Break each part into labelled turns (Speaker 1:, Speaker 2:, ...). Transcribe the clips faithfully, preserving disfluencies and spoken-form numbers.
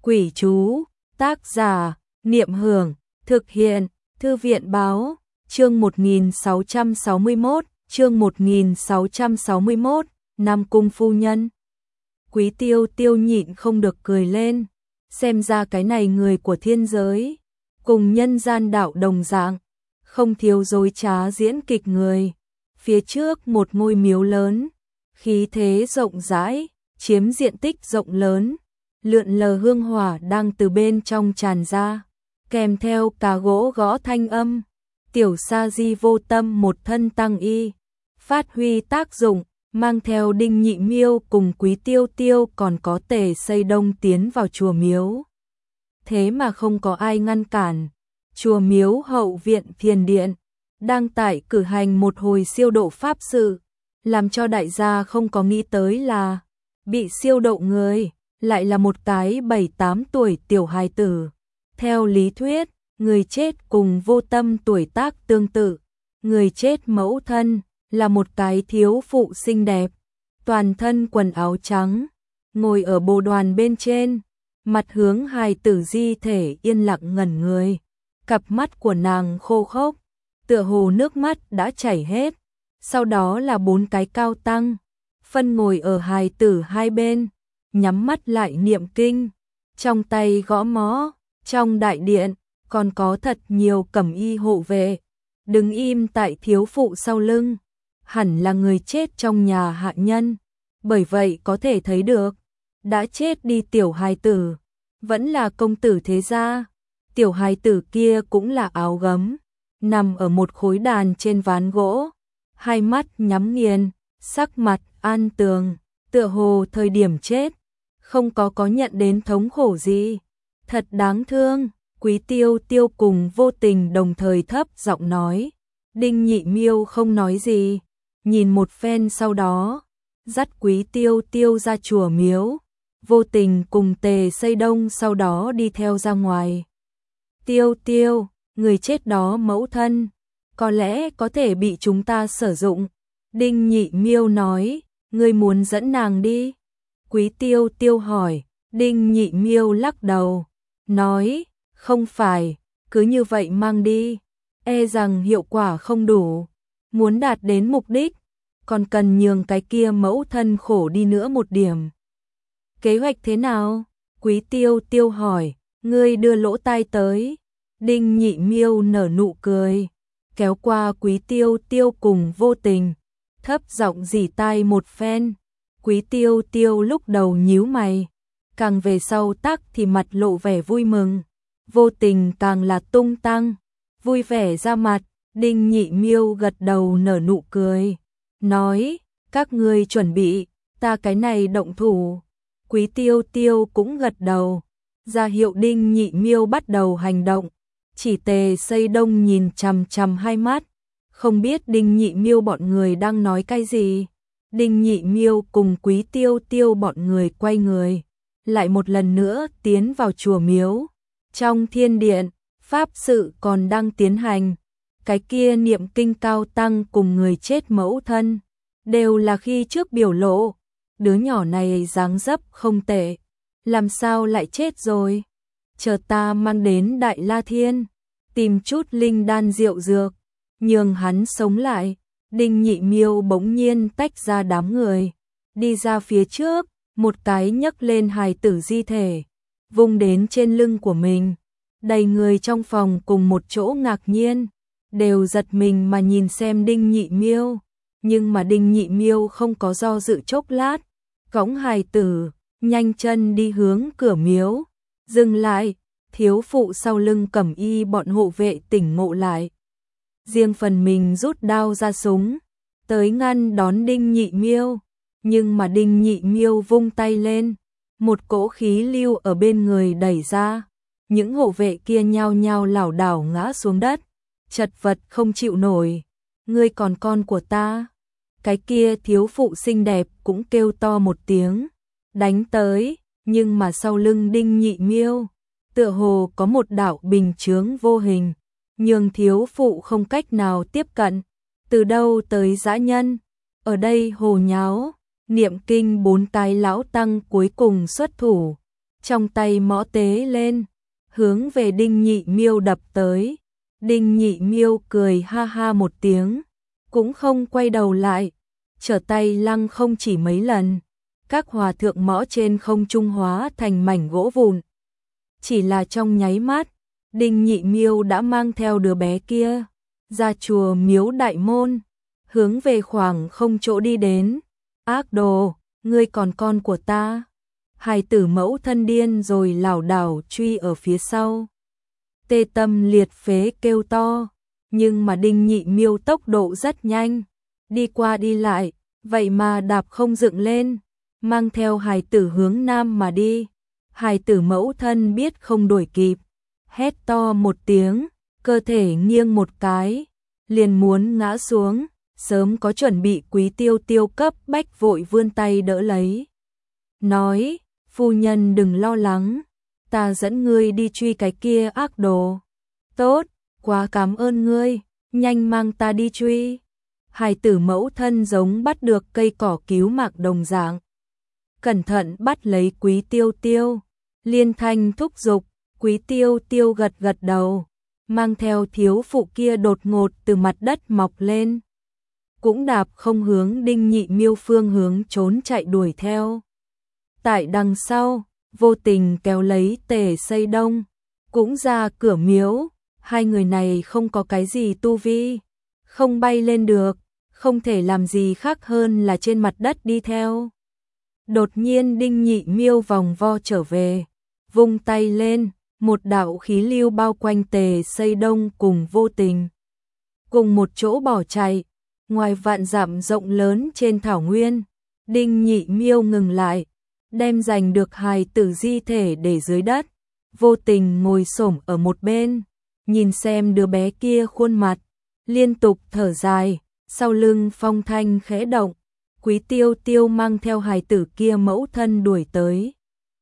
Speaker 1: Quỷ chú, tác giả, Niệm Hưởng, thực hiện, Thư viện báo, chương một nghìn sáu trăm sáu mươi mốt, chương một nghìn sáu trăm sáu mươi mốt, Nam Cung phu nhân. Quý Tiêu Tiêu nhịn không được cười lên, xem ra cái này người của thiên giới, cùng nhân gian đạo đồng dạng, không thiếu dối trá diễn kịch người. Phía trước một ngôi miếu lớn, khí thế rộng rãi, chiếm diện tích rộng lớn, lượn lờ hương hỏa đang từ bên trong tràn ra, kèm theo cả gỗ gõ thanh âm. Tiểu Sa Di Vô Tâm một thân tăng y, phát huy tác dụng, mang theo Đinh Nhị Miêu cùng Quý Tiêu Tiêu còn có Tề Xây Đông tiến vào chùa miếu. Thế mà không có ai ngăn cản. Chùa miếu hậu viện thiền điện đang tại cử hành một hồi siêu độ pháp sự, làm cho đại gia không có nghĩ tới là bị siêu độ người lại là một cái bảy tám tuổi tiểu hài tử. Theo lý thuyết, người chết cùng Vô Tâm tuổi tác tương tự, người chết mẫu thân là một cái thiếu phụ xinh đẹp, toàn thân quần áo trắng, ngồi ở bồ đoàn bên trên, mặt hướng hài tử di thể yên lặng ngẩn người. Cặp mắt của nàng khô khốc, tựa hồ nước mắt đã chảy hết. Sau đó là bốn cái cao tăng, phân ngồi ở hài tử hai bên, nhắm mắt lại niệm kinh, trong tay gõ mõ. Trong đại điện còn có thật nhiều cẩm y hộ vệ, đứng im tại thiếu phụ sau lưng, hẳn là người chết trong nhà hạ nhân. Bởi vậy có thể thấy được, đã chết đi tiểu hài tử, vẫn là công tử thế gia. Tiểu hài tử kia cũng là áo gấm, nằm ở một khối đàn trên ván gỗ, hai mắt nhắm nghiền, sắc mặt an tường, tựa hồ thời điểm chết, không có có nhận đến thống khổ gì. Thật đáng thương. Quý Tiêu Tiêu cùng Vô Tình đồng thời thấp giọng nói. Đinh Nhị Miêu không nói gì, nhìn một phen sau đó, dắt Quý Tiêu Tiêu ra chùa miếu. Vô Tình cùng Tề Xây Đông sau đó đi theo ra ngoài. Tiêu Tiêu, người chết đó mẫu thân, có lẽ có thể bị chúng ta sử dụng. Đinh Nhị Miêu nói, ngươi muốn dẫn nàng đi? Quý Tiêu Tiêu hỏi. Đinh Nhị Miêu lắc đầu, nói, không phải, cứ như vậy mang đi, e rằng hiệu quả không đủ, muốn đạt đến mục đích, còn cần nhường cái kia mẫu thân khổ đi nữa một điểm. Kế hoạch thế nào? Quý Tiêu Tiêu hỏi. Ngươi đưa lỗ tai tới. Đinh Nhị Miêu nở nụ cười, kéo qua Quý Tiêu Tiêu cùng Vô Tình, thấp giọng rỉ tai một phen. Quý Tiêu Tiêu lúc đầu nhíu mày, càng về sau tắc thì mặt lộ vẻ vui mừng. Vô Tình càng là tung tăng, vui vẻ ra mặt. Đinh Nhị Miêu gật đầu nở nụ cười, nói, các ngươi chuẩn bị, ta cái này động thủ. Quý Tiêu Tiêu cũng gật đầu, ra hiệu Đinh Nhị Miêu bắt đầu hành động. Chỉ Tề Xây Đông nhìn chằm chằm hai mắt, không biết Đinh Nhị Miêu bọn người đang nói cái gì. Đinh Nhị Miêu cùng Quý Tiêu Tiêu bọn người quay người, lại một lần nữa tiến vào chùa miếu. Trong thiên điện, pháp sự còn đang tiến hành. Cái kia niệm kinh cao tăng cùng người chết mẫu thân, đều là khi trước biểu lộ. Đứa nhỏ này dáng dấp không tệ, làm sao lại chết rồi? Chờ ta mang đến Đại La Thiên, tìm chút linh đan rượu dược, nhường hắn sống lại. Đinh Nhị Miêu bỗng nhiên tách ra đám người, đi ra phía trước, một cái nhấc lên hài tử di thể, vung đến trên lưng của mình. Đầy người trong phòng cùng một chỗ ngạc nhiên, đều giật mình mà nhìn xem Đinh Nhị Miêu. Nhưng mà Đinh Nhị Miêu không có do dự chốc lát, cõng hài tử, nhanh chân đi hướng cửa miếu. Dừng lại, thiếu phụ sau lưng cẩm y bọn hộ vệ tỉnh ngộ lại. Riêng phần mình rút đao ra súng, tới ngăn đón Đinh Nhị Miêu. Nhưng mà Đinh Nhị Miêu vung tay lên, một cỗ khí lưu ở bên người đẩy ra. Những hộ vệ kia nhao nhao lảo đảo ngã xuống đất, chật vật không chịu nổi. Ngươi còn con của ta. Cái kia thiếu phụ xinh đẹp cũng kêu to một tiếng, đánh tới. Nhưng mà sau lưng Đinh Nhị Miêu, tựa hồ có một đạo bình chướng vô hình, nhường thiếu phụ không cách nào tiếp cận. Từ đâu tới dã nhân, ở đây hồ nháo. Niệm kinh bốn cái lão tăng cuối cùng xuất thủ, trong tay mõ tế lên, hướng về Đinh Nhị Miêu đập tới. Đinh Nhị Miêu cười ha ha một tiếng, cũng không quay đầu lại, trở tay lăng không chỉ mấy lần, các hòa thượng mõ trên không trung hóa thành mảnh gỗ vụn. Chỉ là trong nháy mắt, Đinh Nhị Miêu đã mang theo đứa bé kia ra chùa miếu đại môn, hướng về khoảng không chỗ đi đến. Ác đồ, ngươi còn con của ta. Hài tử mẫu thân điên rồi lảo đảo truy ở phía sau. Tê tâm liệt phế kêu to, nhưng mà Đinh Nhị Miêu tốc độ rất nhanh, đi qua đi lại, vậy mà đạp không dựng lên, mang theo hài tử hướng nam mà đi. Hài tử mẫu thân biết không đuổi kịp, hét to một tiếng, cơ thể nghiêng một cái, liền muốn ngã xuống, sớm có chuẩn bị Quý Tiêu Tiêu cấp bách vội vươn tay đỡ lấy. Nói, phu nhân đừng lo lắng, ta dẫn ngươi đi truy cái kia ác đồ. Tốt, quá cảm ơn ngươi, nhanh mang ta đi truy. Hài tử mẫu thân giống bắt được cây cỏ cứu mạng đồng dạng. Cẩn thận bắt lấy Quý Tiêu Tiêu, liên thanh thúc giục. Quý Tiêu Tiêu gật gật đầu, mang theo thiếu phụ kia đột ngột từ mặt đất mọc lên, cũng đạp không hướng Đinh Nhị Miêu phương hướng trốn chạy đuổi theo. Tại đằng sau, vô tình kéo lấy Tề Xây Đông, cũng ra cửa miếu. Hai người này không có cái gì tu vi, không bay lên được, không thể làm gì khác hơn là trên mặt đất đi theo. Đột nhiên Đinh Nhị Miêu vòng vo trở về, vung tay lên, một đạo khí lưu bao quanh Tề Xây Đông cùng vô tình, cùng một chỗ bỏ chạy. Ngoài vạn dặm rộng lớn trên thảo nguyên, Đinh Nhị Miêu ngừng lại, đem giành được hài tử di thể để dưới đất. Vô tình ngồi xổm ở một bên, nhìn xem đứa bé kia khuôn mặt, liên tục thở dài, sau lưng phong thanh khẽ động. Quý Tiêu Tiêu mang theo hài tử kia mẫu thân đuổi tới.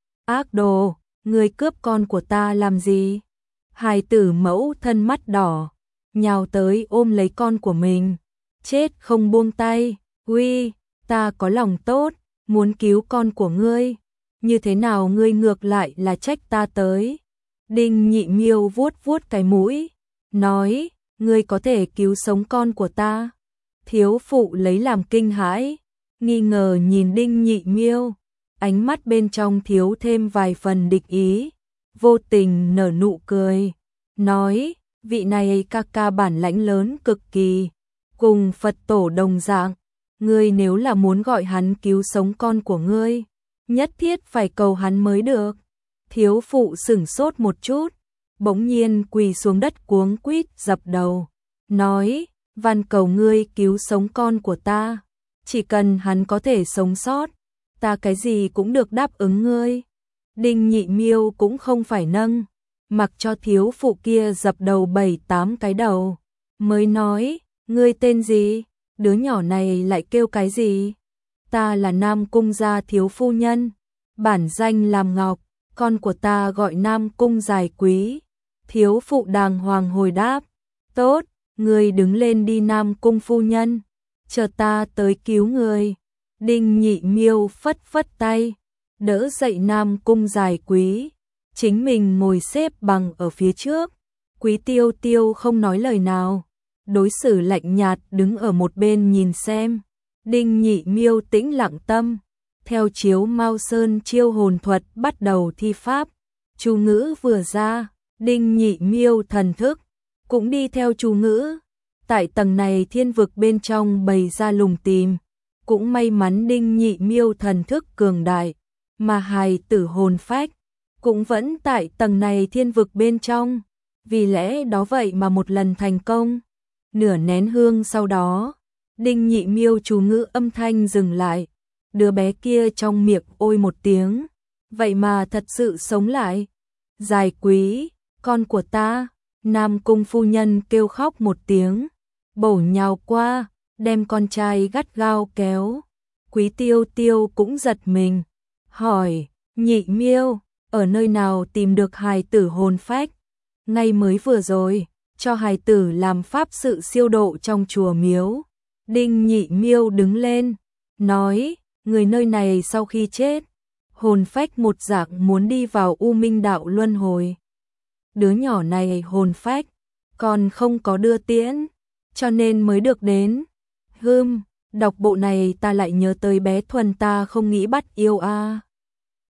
Speaker 1: Ác đồ, người cướp con của ta làm gì? Hài tử mẫu thân mắt đỏ, nhào tới ôm lấy con của mình, chết không buông tay. Uy, ta có lòng tốt, muốn cứu con của ngươi, như thế nào ngươi ngược lại là trách ta tới? Đinh Nhị Miêu vuốt vuốt cái mũi, nói, ngươi có thể cứu sống con của ta. Thiếu phụ lấy làm kinh hãi, nghi ngờ nhìn Đinh Nhị Miêu, ánh mắt bên trong thiếu thêm vài phần địch ý. Vô tình nở nụ cười, nói, vị này ca ca bản lãnh lớn cực kỳ, cùng Phật tổ đồng dạng, ngươi nếu là muốn gọi hắn cứu sống con của ngươi, nhất thiết phải cầu hắn mới được. Thiếu phụ sửng sốt một chút, bỗng nhiên quỳ xuống đất cuống quýt dập đầu, nói, van cầu ngươi cứu sống con của ta, chỉ cần hắn có thể sống sót, ta cái gì cũng được đáp ứng ngươi. Đinh Nhị Miêu cũng không phải nâng, mặc cho thiếu phụ kia dập đầu bảy tám cái đầu, mới nói, ngươi tên gì? Đứa nhỏ này lại kêu cái gì? Ta là Nam Cung gia thiếu phu nhân, bản danh làm Ngọc, con của ta gọi Nam Cung Giải Quý. Thiếu phụ đàng hoàng hồi đáp, tốt, ngươi đứng lên đi Nam Cung phu nhân, chờ ta tới cứu người. Đinh Nhị Miêu phất phất tay, đỡ dậy Nam Cung Giải Quý, chính mình ngồi xếp bằng ở phía trước. Quý Tiêu Tiêu không nói lời nào, đối xử lạnh nhạt đứng ở một bên nhìn xem. Đinh Nhị Miêu tĩnh lặng tâm, theo chiếu Mao Sơn chiêu hồn thuật bắt đầu thi pháp. Chú ngữ vừa ra, Đinh Nhị Miêu thần thức cũng đi theo chú ngữ. Tại tầng này thiên vực bên trong bày ra lùng tìm, cũng may mắn Đinh Nhị Miêu thần thức cường đại, mà hài tử hồn phách cũng vẫn tại tầng này thiên vực bên trong, vì lẽ đó vậy mà một lần thành công. Nửa nén hương sau đó, Đinh Nhị Miêu chú ngữ âm thanh dừng lại, đứa bé kia trong miệng ôi một tiếng, vậy mà thật sự sống lại. Giải Quý, con của ta. Nam Cung phu nhân kêu khóc một tiếng, bổ nhào qua, đem con trai gắt gao kéo. Quý Tiêu Tiêu cũng giật mình, hỏi, Nhị Miêu, ở nơi nào tìm được hài tử hồn phách? Ngay mới vừa rồi, cho hài tử làm pháp sự siêu độ trong chùa miếu. Đinh Nhị Miêu đứng lên, nói, người nơi này sau khi chết, hồn phách một dạng muốn đi vào U Minh đạo luân hồi. Đứa nhỏ này hồn phách còn không có đưa tiễn, cho nên mới được đến. Hừm, đọc bộ này ta lại nhớ tới bé Thuần, ta không nghĩ bắt yêu a.